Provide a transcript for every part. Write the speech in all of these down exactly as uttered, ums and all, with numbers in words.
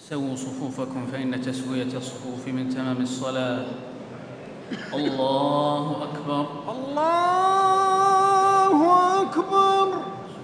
سووا صفوفكم فإن تسوية الصفوف من تمام الصلاة. الله أكبر. الله أكبر.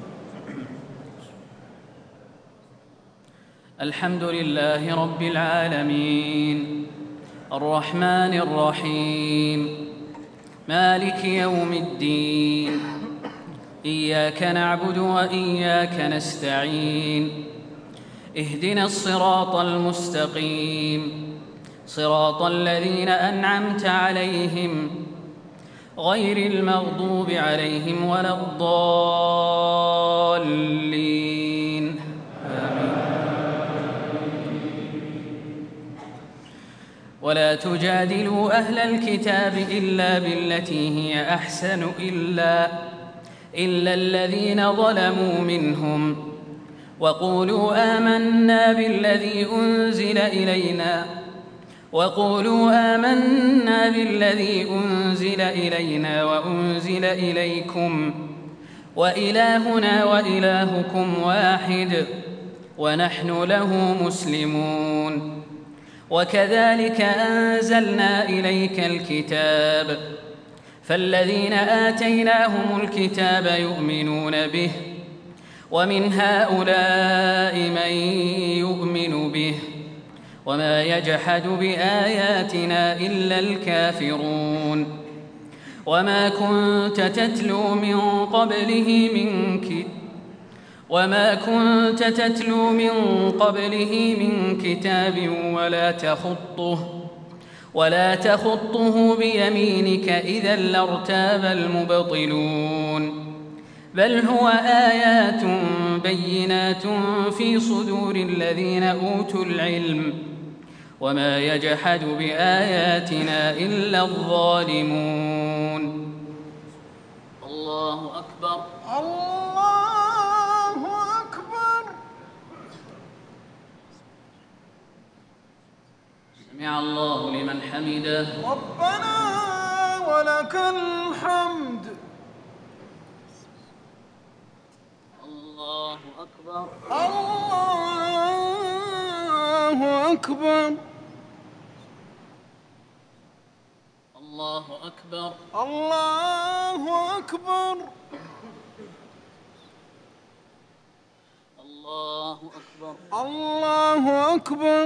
الحمد لله رب العالمين الرحمن الرحيم مالك يوم الدين، إياك نعبد وإياك نستعين، اهدنا الصراط المستقيم، صراط الذين أنعمت عليهم غير المغضوب عليهم ولا الضالين، آمين. ولا تجادلوا أهل الكتاب إلا بالتي هي أحسن إلا, إلا الذين ظلموا منهم، وقولوا آمنا بالذي أنزل إلينا وقولوا آمنا بالذي أنزل إلينا وأنزل إليكم وإلهنا وإلهكم واحد ونحن له مسلمون. وكذلك أنزلنا إليك الكتاب، فالذين آتيناهم الكتاب يؤمنون به، ومن هؤلاء من يؤمن به، وما يجحد بآياتنا إلا الكافرون. وما كنت تتلو من قبله من كتاب وما كنت تتلو من قبله من كتاب ولا تخطه ولا تخطه بيمينك إذا لارتاب المبطلون. بل هو آيات بينات في صدور الذين أوتوا العلم، وما يجحد بآياتنا إلا الظالمون. الله أكبر. الله أكبر. سمع الله لمن حمده. ربنا ولك الحمد. الله أكبر. الله أكبر. الله أكبر. الله أكبر. الله أكبر. الله أكبر.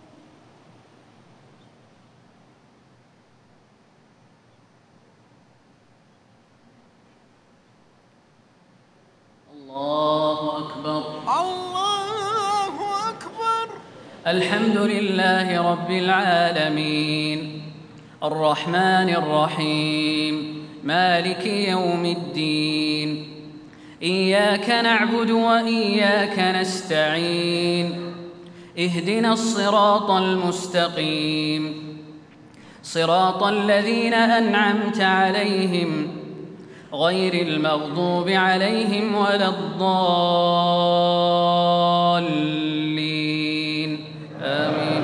الله أكبر. الله أكبر. الحمد لله رب العالمين الرحمن الرحيم مالك يوم الدين، إياك نعبد وإياك نستعين، اهدنا الصراط المستقيم، صراط الذين أنعمت عليهم غير المغضوب عليهم ولا الضالين، آمين.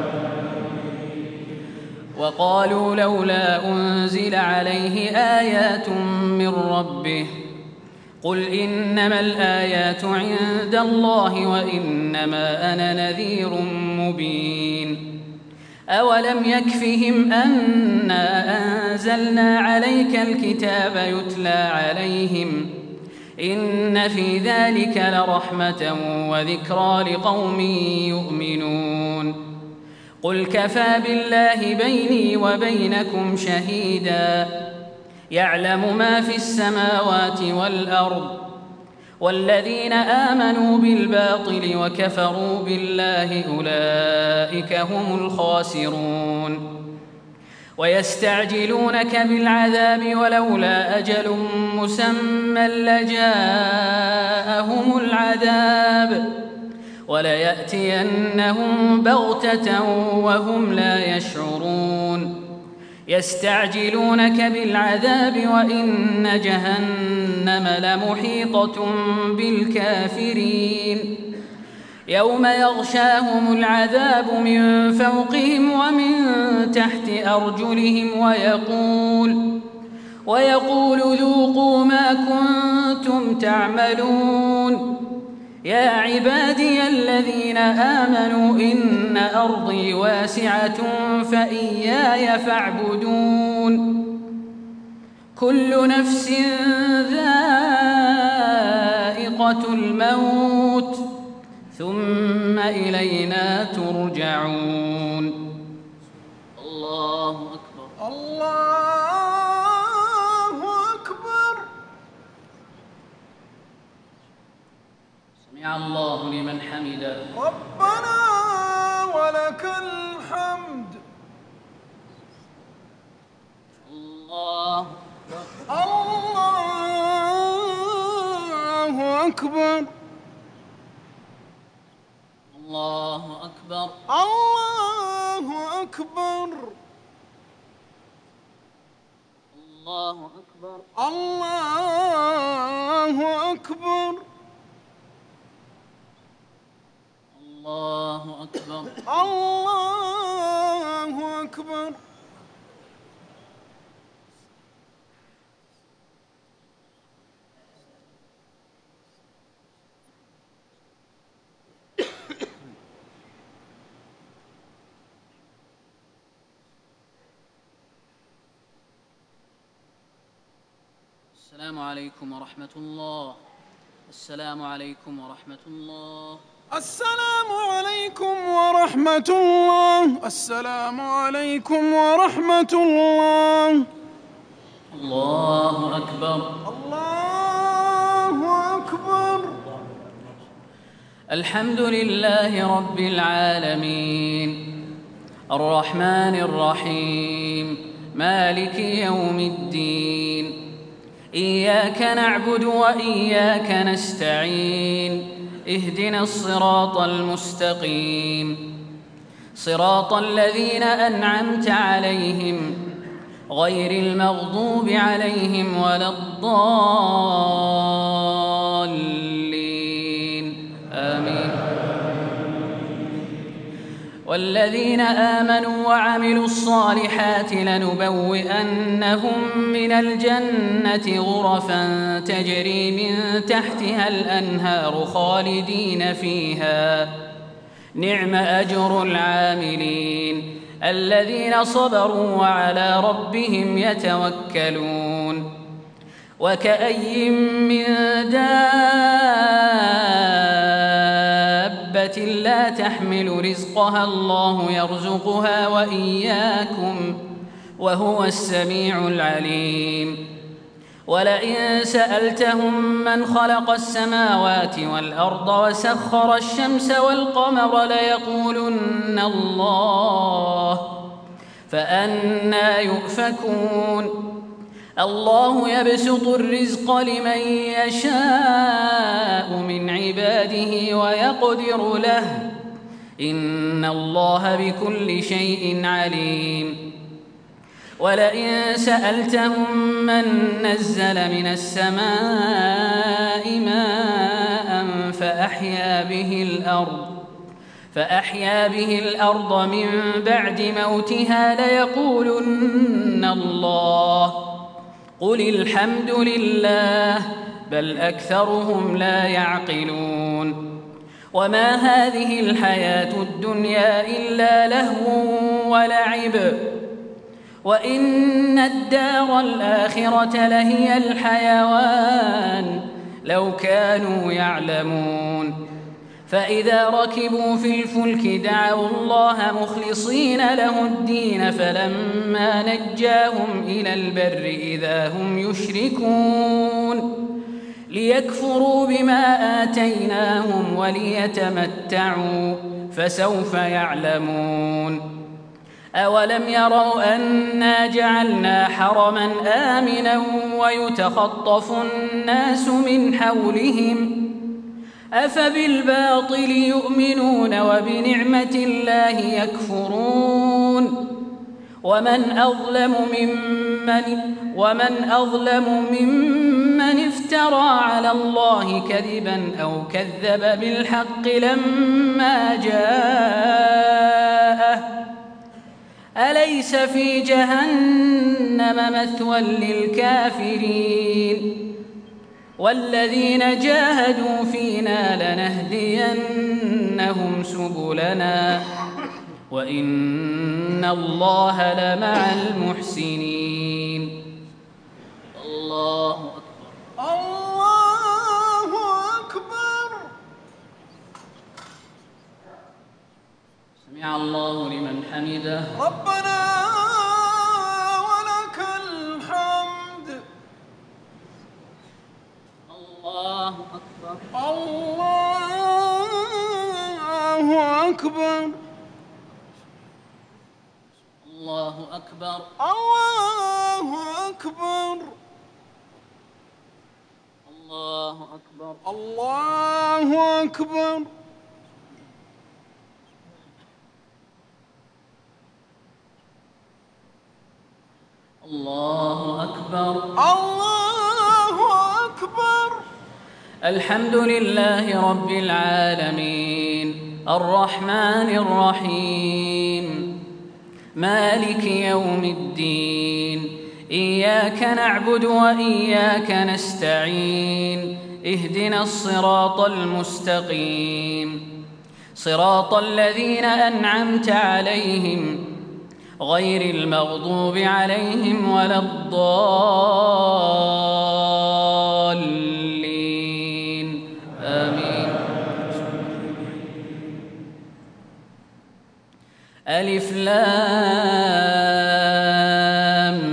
وقالوا لولا أنزل عليه آيات من ربه، قل إنما الآيات عند الله وإنما أنا نذير مبين. أولم يكفهم أنا أنزلنا عليك الكتاب يتلى عليهم، إن في ذلك لرحمة وذكرى لقوم يؤمنون. قل كفى بالله بيني وبينكم شهيدا، يعلم ما في السماوات والأرض، والذين آمنوا بالباطل وكفروا بالله أولئك هم الخاسرون. ويستعجلونك بالعذاب ولولا أجل مسمى لجاءهم العذاب وليأتينهم بغتة وهم لا يشعرون. يستعجلونك بالعذاب وإن جهنم لمحيطة بالكافرين. يوم يغشاهم العذاب من فوقهم ومن تحت أرجلهم ويقول ويقول ذوقوا ما كنتم تعملون يا عبادي الذين آمنوا إن أرضي واسعة فإياي فاعبدون كل نفس ذائقة الموت ثم إلينا ترجعون. الله أكبر. الله أكبر. سمع الله لمن حمده. ربنا ولك الحمد. الله الله أكبر. الله أكبر. الله أكبر. الله أكبر. الله أكبر. الله أكبر. الله أكبر. السلام عليكم ورحمة الله. السلام عليكم ورحمة الله. السلام عليكم ورحمة الله. السلام عليكم ورحمة الله. الله أكبر. الله أكبر. الحمد لله رب العالمين الرحمن الرحيم مالك يوم الدين إياك نعبد وإياك نستعين اهدنا الصراط المستقيم صراط الذين أنعمت عليهم غير المغضوب عليهم ولا الضالين آمين. والذين آمنوا وعملوا الصالحات لنبوئنهم من الجنة غرفا تجري من تحتها الأنهار خالدين فيها نعم أجر العاملين الذين صبروا وعلى ربهم يتوكلون. وكأي من دابة لا تحمل رزقها الله يرزقها وإياكم وهو السميع العليم. ولئن سألتهم من خلق السماوات والأرض وسخر الشمس والقمر ليقولن الله فأنى يؤفكون. الله يبسط الرزق لمن يشاء من عباده ويقدر له إن الله بكل شيء عليم. ولئن سألتهم من نزل من السماء ماء فأحيا به الأرض فأحيا به الأرض من بعد موتها ليقولن الله قل الحمد لله بل أكثرهم لا يعقلون. وما هذه الحياة الدنيا إلا لهو ولعب وإن الدار الآخرة لهي الحيوان لو كانوا يعلمون. فإذا ركبوا في الفلك دعوا الله مخلصين له الدين فلما نجاهم إلى البر إذا هم يشركون ليكفروا بما آتيناهم وليتمتعوا فسوف يعلمون. أولم يروا أنا جعلنا حرما آمنا ويتخطف الناس من حولهم أفبالباطل يؤمنون وبنعمة الله يكفرون. ومن أظلم ممن, ومن أظلم ممن افترى على الله كذبا أو كذب بالحق لما جاءه أليس في جهنم مثوى للكافرين. والذين جاهدوا فينا لنهدينهم سبلنا وإن الله لمع المحسنين. الله أكبر. الله أكبر. سمع الله لمن حمده. ربنا ولك الحمد. الله أكبر. الله أكبر. الله أكبر. الله أكبر. الله أكبر. الله أكبر. الله أكبر. الله أكبر. الحمد لله رب العالمين الرحمن الرحيم مالك يوم الدين إياك نعبد وإياك نستعين اهدنا الصراط المستقيم صراط الذين أنعمت عليهم غير المغضوب عليهم ولا الضالين آمين. ألف لام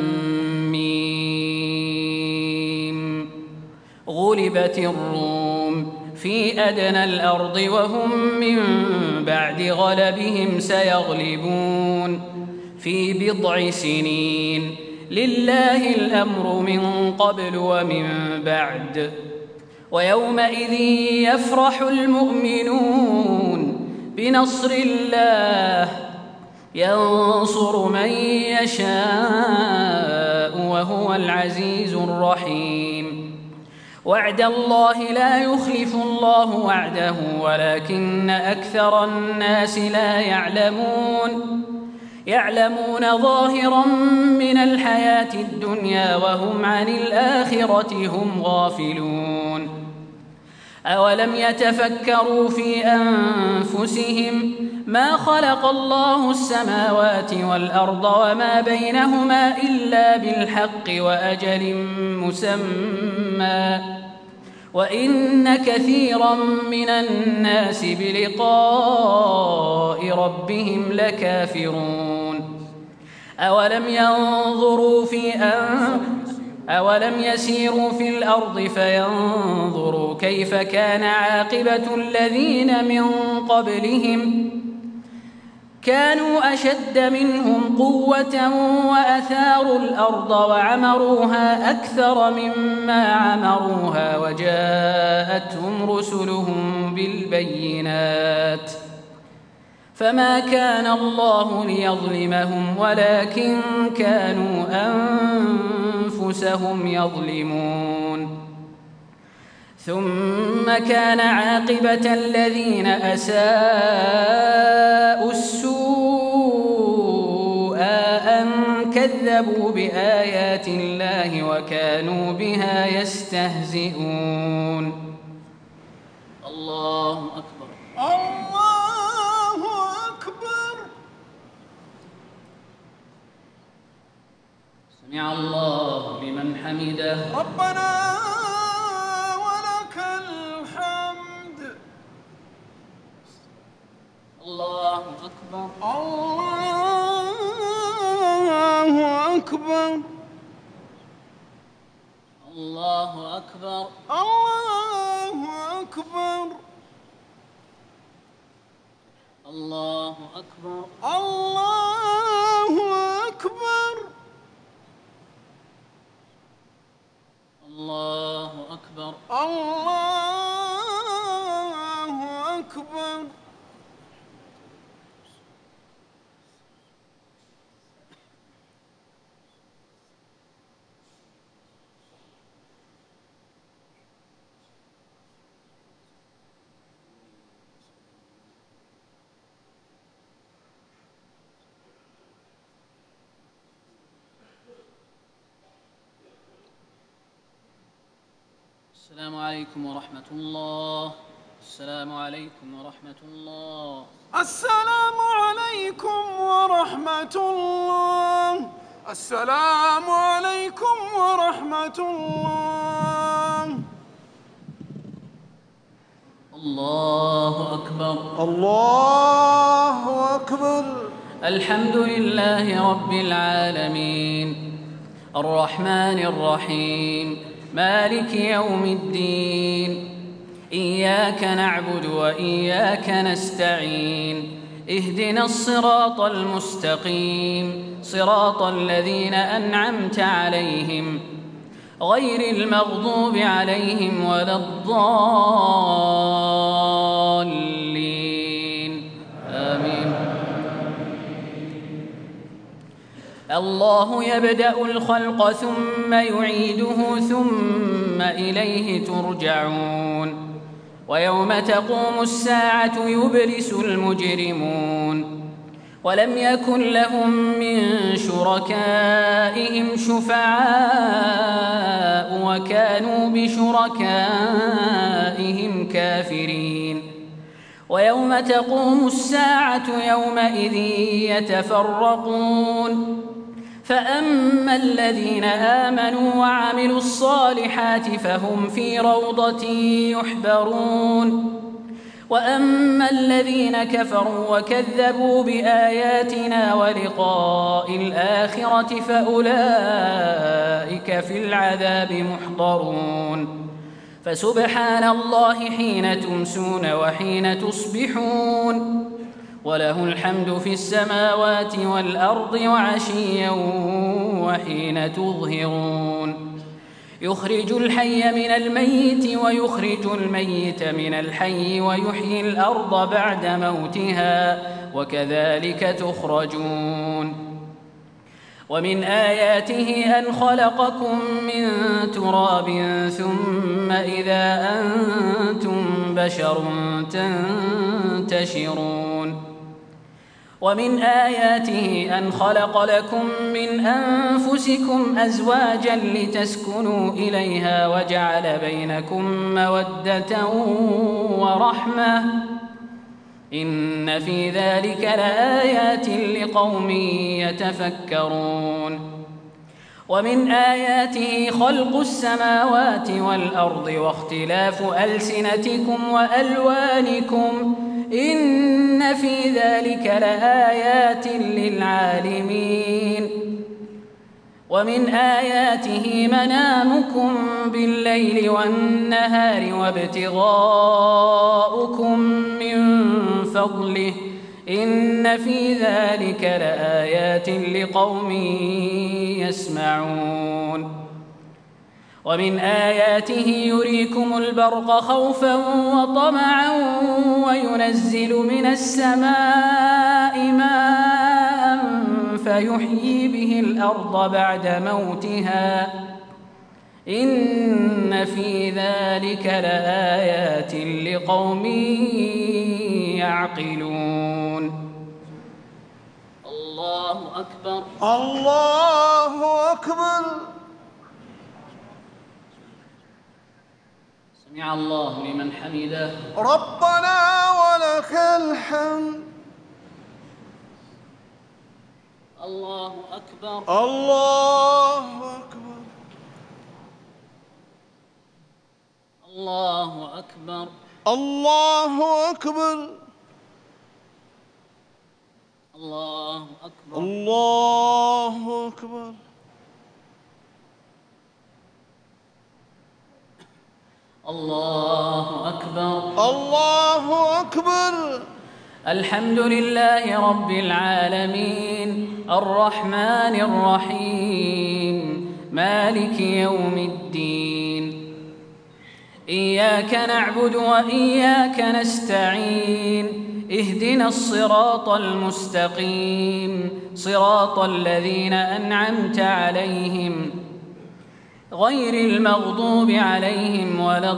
ميم غلبت الروم في أدنى الأرض وهم من بعد غلبهم سيغلبون في بضع سنين لله الأمر من قبل ومن بعد ويومئذ يفرح المؤمنون بنصر الله ينصر من يشاء وهو العزيز الرحيم. وعد الله لا يخلف الله وعده ولكن أكثر الناس لا يعلمون يعلمون ظاهرا من الحياة الدنيا وهم عن الآخرة هم غافلون. أولم يتفكروا في أنفسهم ما خلق الله السماوات والأرض وما بينهما إلا بالحق وأجل مسمى وإن كثيرا من الناس بلقاء ربهم لكافرون. أولم ينظروا في أن أولم يسيروا في الأرض فينظروا كيف كان عاقبة الذين من قبلهم كانوا أشد منهم قوة وأثاروا الأرض وعمروها أكثر مما عمروها وجاءتهم رسلهم بالبينات فما كان الله ليظلمهم ولكن كانوا أنفسهم يظلمون. ثم كان عاقبة الذين أساءوا السوء أن كذبوا بآيات الله وكانوا بها يستهزئون. الله أكبر. الله أكبر. سمع الله لمن حمده. ربنا ولك الحمد. الله أكبر. الله أكبر. الله أكبر. الله أكبر. الله أكبر. الله أكبر. الله أكبر. الله أكبر. السلام عليكم ورحمة الله. السلام عليكم ورحمة الله. السلام عليكم ورحمة الله. السلام عليكم ورحمة الله. الله أكبر. الله أكبر. الحمد لله رب العالمين الرحمن الرحيم مالك يوم الدين إياك نعبد وإياك نستعين اهدنا الصراط المستقيم صراط الذين أنعمت عليهم غير المغضوب عليهم ولا الضالين آمين. الله يبدأ الخلق ثم يعيده ثم إليه ترجعون ويوم تقوم الساعة يبلس المجرمون ولم يكن لهم من شركائهم شفعاء وكانوا بشركائهم كافرين ويوم تقوم الساعة يومئذ يتفرقون فأما الذين آمنوا وعملوا الصالحات فهم في روضة يحبرون وأما الذين كفروا وكذبوا بآياتنا ولقاء الآخرة فأولئك في العذاب محضرون فسبحان الله حين تمسون وحين تصبحون وله الحمد في السماوات والأرض وعشيا وحين تظهرون يخرج الحي من الميت ويخرج الميت من الحي ويحيي الأرض بعد موتها وكذلك تخرجون ومن آياته أن خلقكم من تراب ثم إذا أنتم بشر تنتشرون ومن آياته أن خلق لكم من أنفسكم أزواجا لتسكنوا إليها وجعل بينكم مودة ورحمة إن في ذلك لآيات لقوم يتفكرون ومن آياته خلق السماوات والأرض واختلاف ألسنتكم وألوانكم إن في ذلك لآيات للعالمين ومن آياته منامكم بالليل والنهار وابتغاؤكم من فضله إن في ذلك لآيات لقوم يسمعون ومن آياته يريكم البرق خوفا وطمعا وينزل من السماء ماء فيحيي به الأرض بعد موتها إن في ذلك لآيات لقوم يعقلون. الله أكبر. الله أكبر. سمع الله لمن حمده. ربنا ولك الحمد. الله أكبر. الله أكبر. الله أكبر. الله أكبر. الله أكبر. الله أكبر. الله أكبر. الله أكبر. الحمد لله رب العالمين الرحمن الرحيم مالك يوم الدين إياك نعبد وإياك نستعين اهدنا الصراط المستقيم صراط الذين أنعمت عليهم غير المغضوب عليهم ولا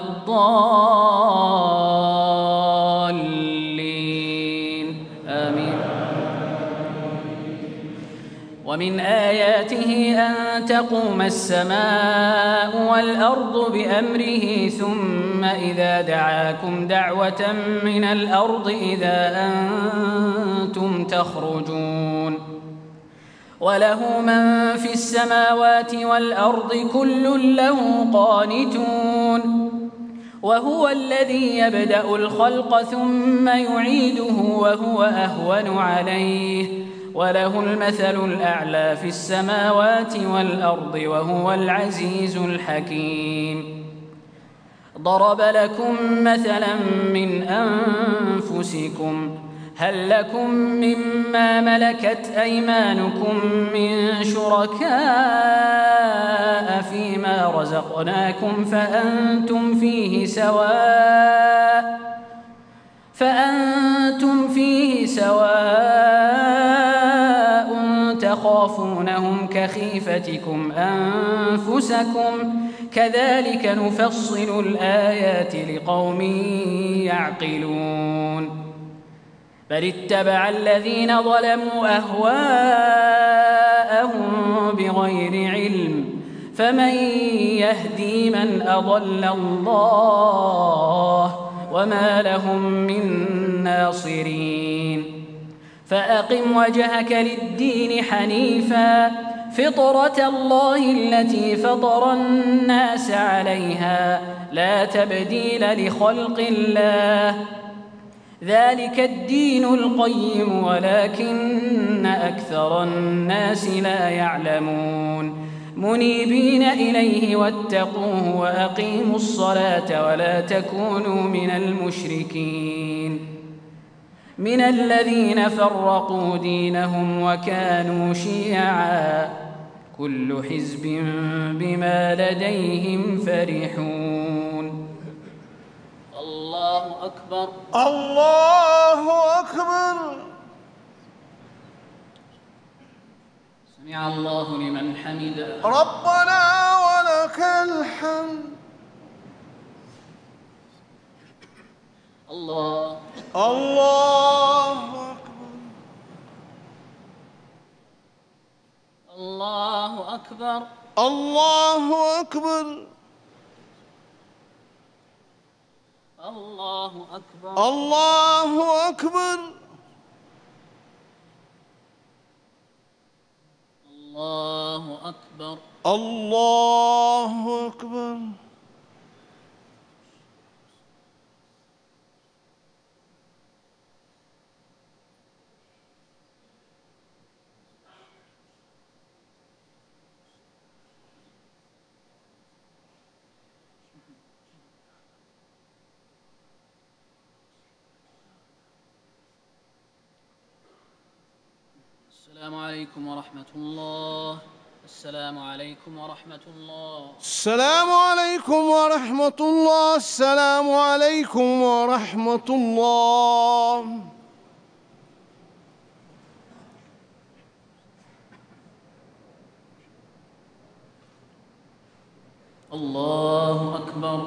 الضالين آمين. ومن ومن آياته أن تقوم السماء والأرض بأمره ثم إذا دعاكم دعوة من الأرض إذا أنتم تخرجون وله من في السماوات والأرض كل له قانتون وهو الذي يبدأ الخلق ثم يعيده وهو أهون عليه وله المثل الأعلى في السماوات والأرض وهو العزيز الحكيم ضرب لكم مثلا من أنفسكم هل لكم مما ملكت أيمانكم من شركاء فيما رزقناكم فأنتم فيه سواء فأنتم فيه سواء تخافونهم كخيفتكم أنفسكم كذلك نفصل الآيات لقوم يعقلون بل اتبع الذين ظلموا أهواءهم بغير علم فمن يهدي من أضل الله وما لهم من ناصرين فأقم وجهك للدين حنيفا فطرة الله التي فطر الناس عليها لا تبديل لخلق الله ذلك الدين القيم ولكن أكثر الناس لا يعلمون منيبين إليه واتقوه وأقيموا الصلاة ولا تكونوا من المشركين من الذين فرقوا دينهم وكانوا شيعا كل حزب بما لديهم فرحون الله أكبر الله أكبر سمع الله لمن حمده ربنا ولك الحمد الله الله أكبر الله أكبر الله أكبر الله أكبر الله أكبر الله أكبر الله أكبر السلام عليكم ورحمة الله السلام عليكم ورحمة الله السلام عليكم ورحمة الله السلام عليكم ورحمة الله الله أكبر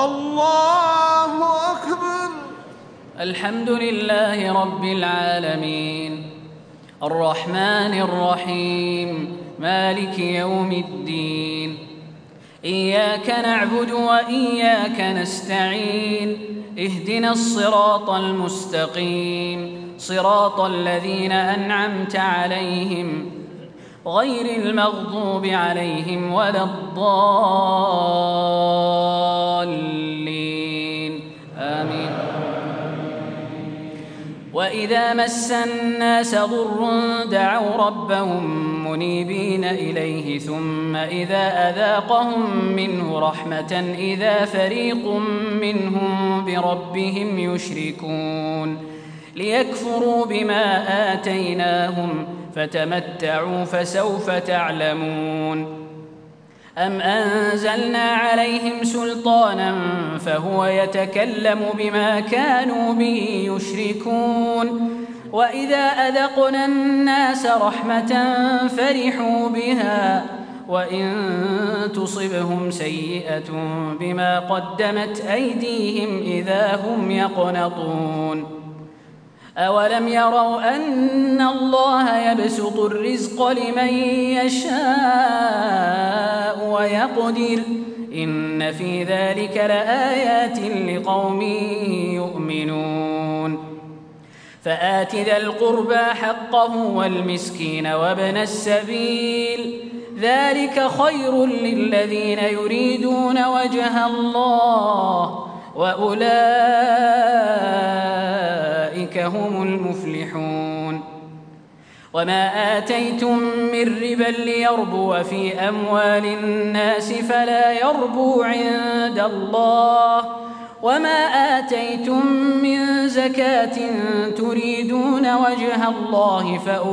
الله أكبر الحمد لله رب العالمين الرحمن الرحيم مالك يوم الدين إياك نعبد وإياك نستعين اهدنا الصراط المستقيم صراط الذين أنعمت عليهم غير المغضوب عليهم ولا الضالين آمين وإذا مس الناس ضر دعوا ربهم منيبين إليه ثم إذا أذاقهم منه رحمة إذا فريق منهم بربهم يشركون ليكفروا بما آتيناهم فتمتعوا فسوف تعلمون أم أنزلنا عليهم سلطانا فهو يتكلم بما كانوا به يشركون وإذا أذقنا الناس رحمة فرحوا بها وإن تصبهم سيئة بما قدمت أيديهم إذا هم يقنطون أولم يروا أن الله يبسط الرزق لمن يشاء ويقدر إن في ذلك لآيات لقوم يؤمنون فآت ذا القربى حقه والمسكين وابن السبيل ذلك خير للذين يريدون وجه الله وأولئك هم المفلحون وما آتيتم من ربا ليربو في أموال الناس فلا يربو عند الله وما آتيتم من زكاة تريدون وجه الله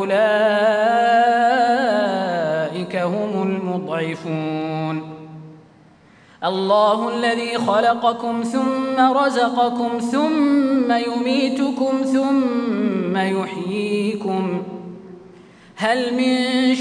فأولئك هم المضعفون الله الذي خلقكم ثم رزقكم ثم يميتكم ثم يحييكم هل من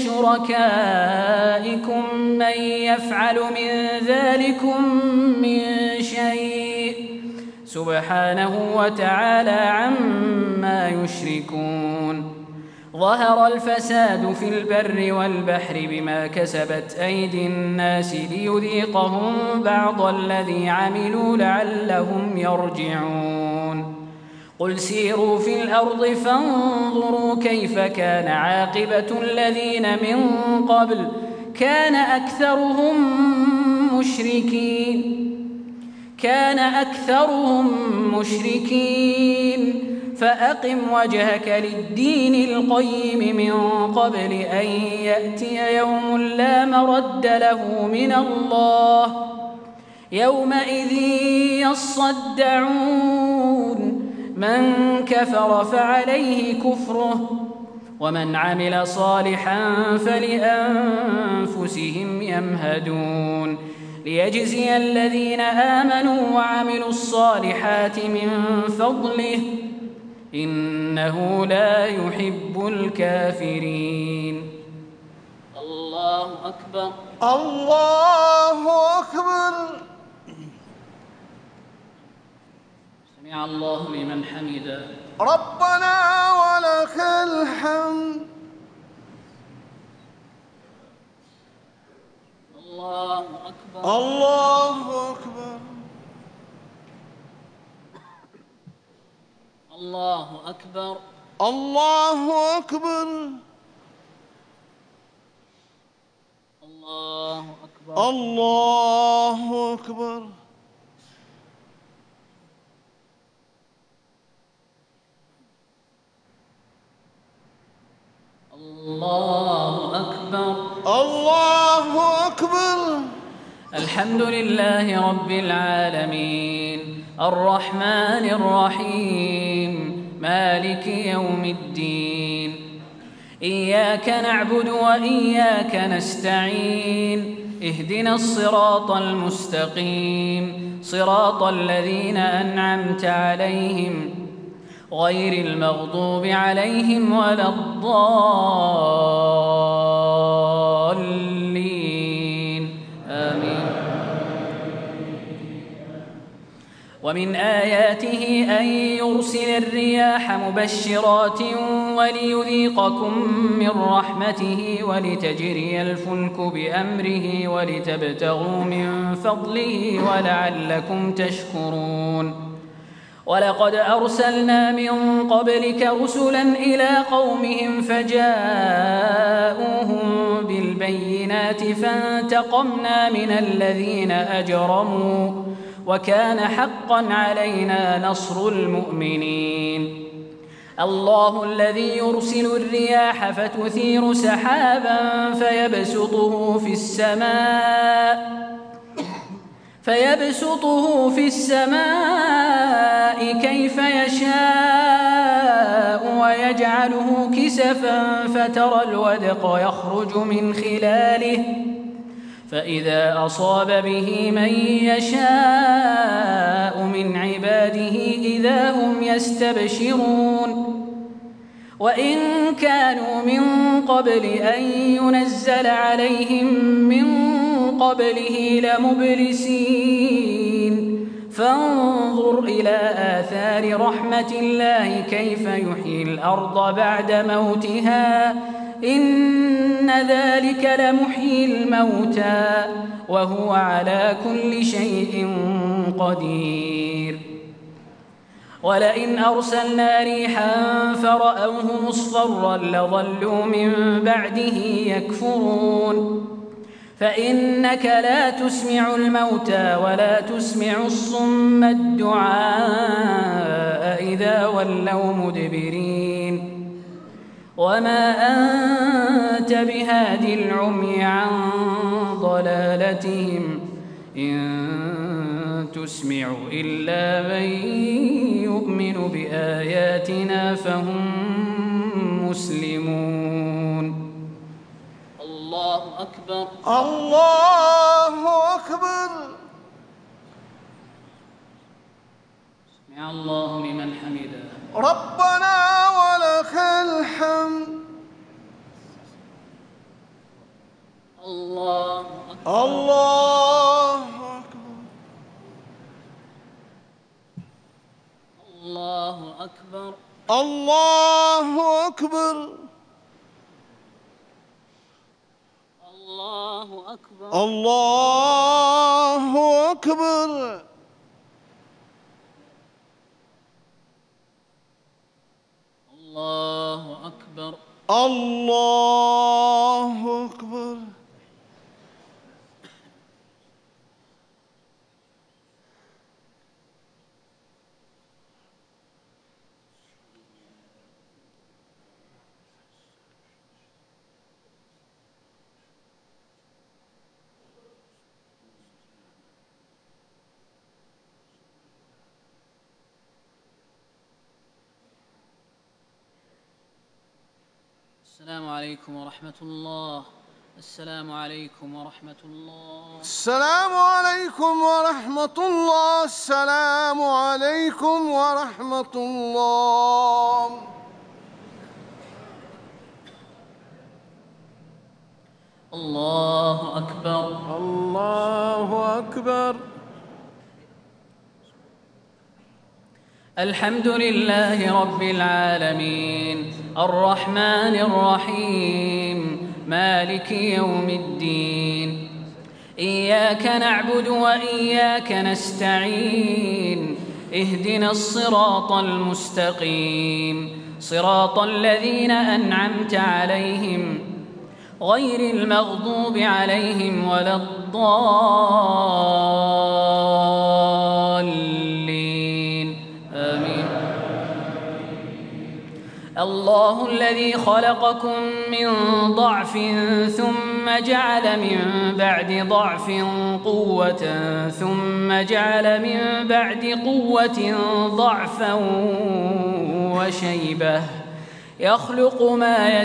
شركائكم من يفعل من ذلكم من شيء سبحانه وتعالى عما يشركون ظهر الفساد في البر والبحر بما كسبت أيدي الناس ليذيقهم بعض الذي عملوا لعلهم يرجعون قل سيروا في الأرض فانظروا كيف كان عاقبة الذين من قبل كان أكثرهم مشركين كان أكثرهم مشركين فأقم وجهك للدين القيم من قبل أن يأتي يوم لا مرد له من الله يومئذ يصدعون من كفر فعليه كفره ومن عمل صالحا فلأنفسهم يمهدون ليجزي الذين آمنوا وعملوا الصالحات من فضله إنه لا يحب الكافرين الله أكبر الله أكبر سمع الله لمن حمده ربنا ولك الحمد الله أكبر الله أكبر الله أكبر الله أكبر الله أكبر الله أكبر الله أكبر الله أكبر الحمد لله رب العالمين الرحمن الرحيم مالك يوم الدين إياك نعبد وإياك نستعين اهدنا الصراط المستقيم صراط الذين أنعمت عليهم غير المغضوب عليهم ولا الضالين آمين ومن آياته أن يرسل الرياح مبشرات وليذيقكم من رحمته ولتجري الفلك بأمره ولتبتغوا من فضله ولعلكم تشكرون ولقد أرسلنا من قبلك رسلا إلى قومهم فجاءوهم بالبينات فانتقمنا من الذين أجرموا وكان حقا علينا نصر المؤمنين الله الذي يرسل الرياح فتثير سحابا فيبسطه في السماء فيبسطه في السماء كيف يشاء ويجعله كسفا فترى الودق يخرج من خلاله فإذا أصاب به من يشاء من عباده إذا هم يستبشرون وإن كانوا من قبل أن ينزل عليهم من قبله لمبلسين فانظر إلى آثار رحمة الله كيف يحيي الأرض بعد موتها إن ذلك لمحيي الموتى وهو على كل شيء قدير. ولئن أرسلنا ريحا فرأوه مصفرا لظلوا من بعده يكفرون فإنك لا تسمع الموتى ولا تسمع الصم الدعاء إذا ولوا مدبرين وما أنت بهادي العمي عن ضلالتهم إن تسمع إلا من يؤمن بآياتنا فهم مسلمون. الله أكبر. الله أكبر. سمع الله لمن حمده. ربنا ولك الحمد. الله أكبر. الله أكبر. الله أكبر. الله أكبر. الله أكبر. الله أكبر. الله أكبر. الله أكبر. السلام عليكم ورحمة الله. السلام عليكم ورحمة الله. السلام عليكم ورحمة الله. السلام عليكم ورحمة الله. الله أكبر. الله أكبر. الحمد لله رب العالمين الرحمن الرحيم مالك يوم الدين إياك نعبد وإياك نستعين اهدنا الصراط المستقيم صراط الذين أنعمت عليهم غير المغضوب عليهم ولا الضالين آمين. الله الذي خلقكم من ضعف ثم جعل من بعد ضعف قوة ثم جعل من بعد قوة ضعفا وشيبة يخلق ما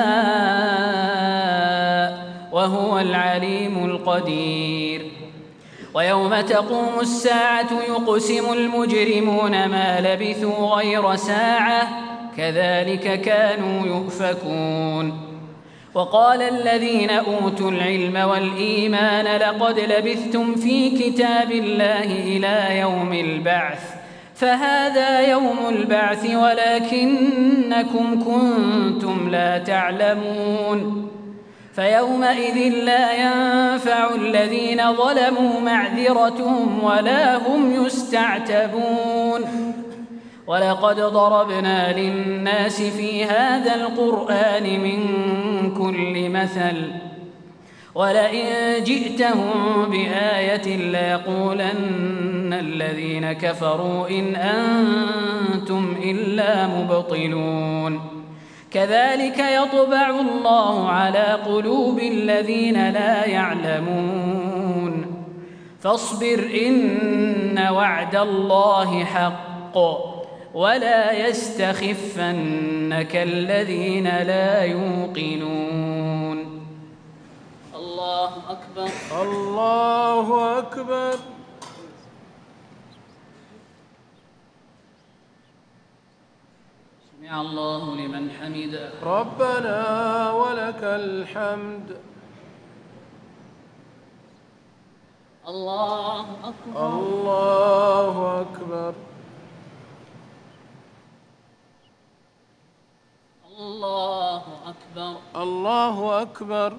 يشاء وهو العليم القدير. ويوم تقوم الساعة يقسم المجرمون ما لبثوا غير ساعة كذلك كانوا يؤفكون. وقال الذين أوتوا العلم والإيمان لقد لبثتم في كتاب الله إلى يوم البعث فهذا يوم البعث ولكنكم كنتم لا تعلمون. فيومئذ لا ينفع الذين ظلموا معذرتهم ولا هم يستعتبون. ولقد ضربنا للناس في هذا القرآن من كل مثل ولئن جئتهم بآية ليقولن الذين كفروا إن أنتم إلا مبطلون. كذلك يطبع الله على قلوب الذين لا يعلمون. فاصبر إن وعد الله حق ولا يستخفنك الذين لا يوقنون. الله أكبر. الله أكبر. سمع الله لمن حمده. ربنا ولك الحمد. الله أكبر. الله أكبر. الله أكبر. الله أكبر.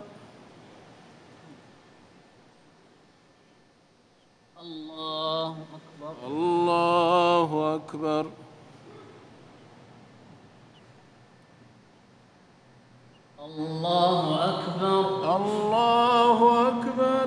الله أكبر. الله أكبر. الله أكبر. الله أكبر.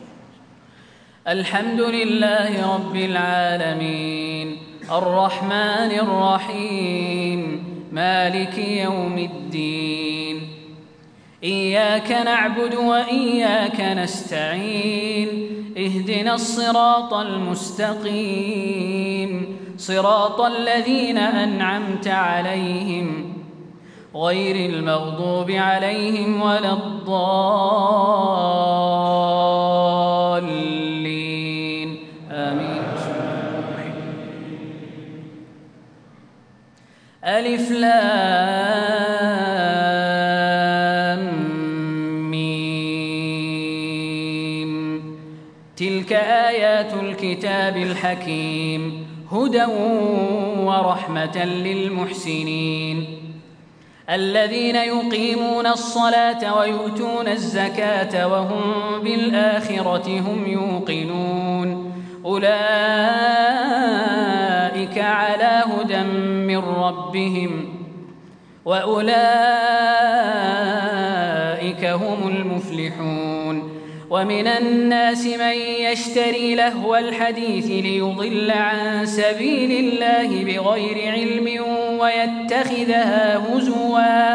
الحمد لله رب العالمين الرحمن الرحيم مالك يوم الدين إياك نعبد وإياك نستعين اهدنا الصراط المستقيم صراط الذين أنعمت عليهم غير المغضوب عليهم ولا الضالين آمين. ألف لام ميم تلك آيات الكتاب الحكيم هدى ورحمة للمحسنين الذين يقيمون الصلاة ويؤتون الزكاة وهم بالآخرة هم يوقنون أولئك على هدى من ربهم وأولئك هم المفلحون ومن الناس من يشتري لهو الحديث ليضل عن سبيل الله بغير علم ويتخذها هزوا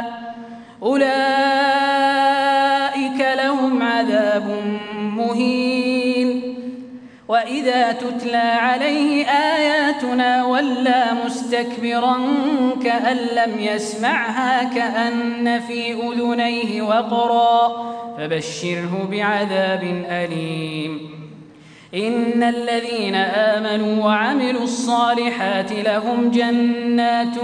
أولئك لهم عذاب مهين وإذا تتلى عليه آياتنا ولى مستكبرا كأن لم يسمعها كأن في أذنيه وقرا فبشره بعذاب أليم إن الذين آمنوا وعملوا الصالحات لهم جنات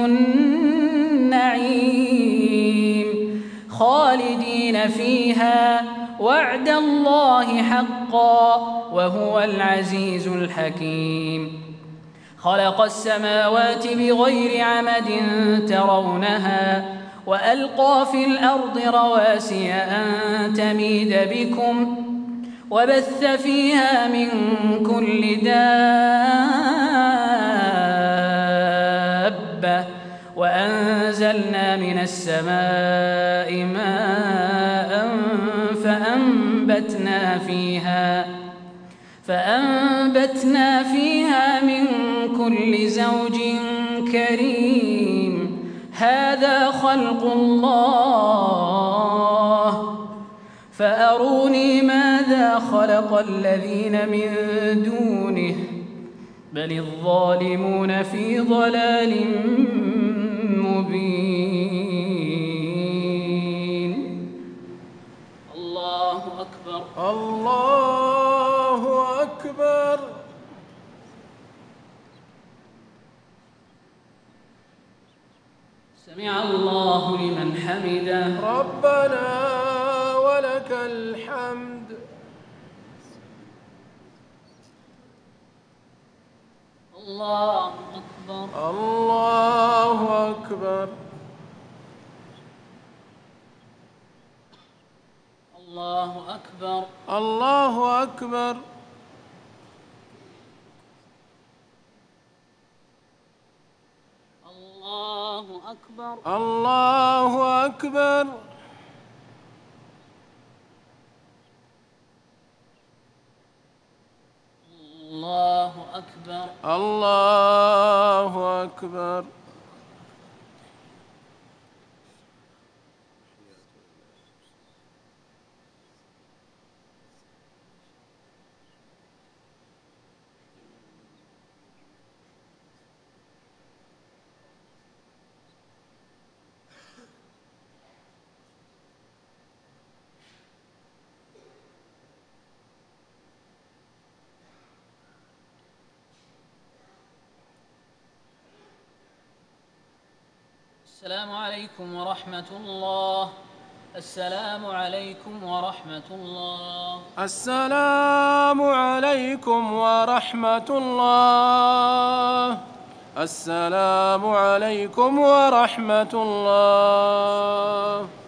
النعيم خالدين فيها وعد الله حقا وهو العزيز الحكيم خلق السماوات بغير عمد ترونها وألقى في الأرض رواسي أن تميد بكم وبث فيها من كل دابة وأنزلنا من السماء ماء فأنبتنا فيها فأنبتنا فيها من كل زوج كريم هذا خلق الله فأروني ماذا خلق الذين من دونه بل الظالمون في ضلال مبين. الله أكبر. الله أكبر. سمع الله لمن حمده. ربنا ولك الحمد. الله أكبر. الله أكبر. الله أكبر. الله أكبر. الله أكبر. الله أكبر. الله أكبر. الله أكبر. السلام عليكم ورحمة الله السلام عليكم ورحمة الله. السلام عليكم ورحمة الله. السلام عليكم ورحمة الله.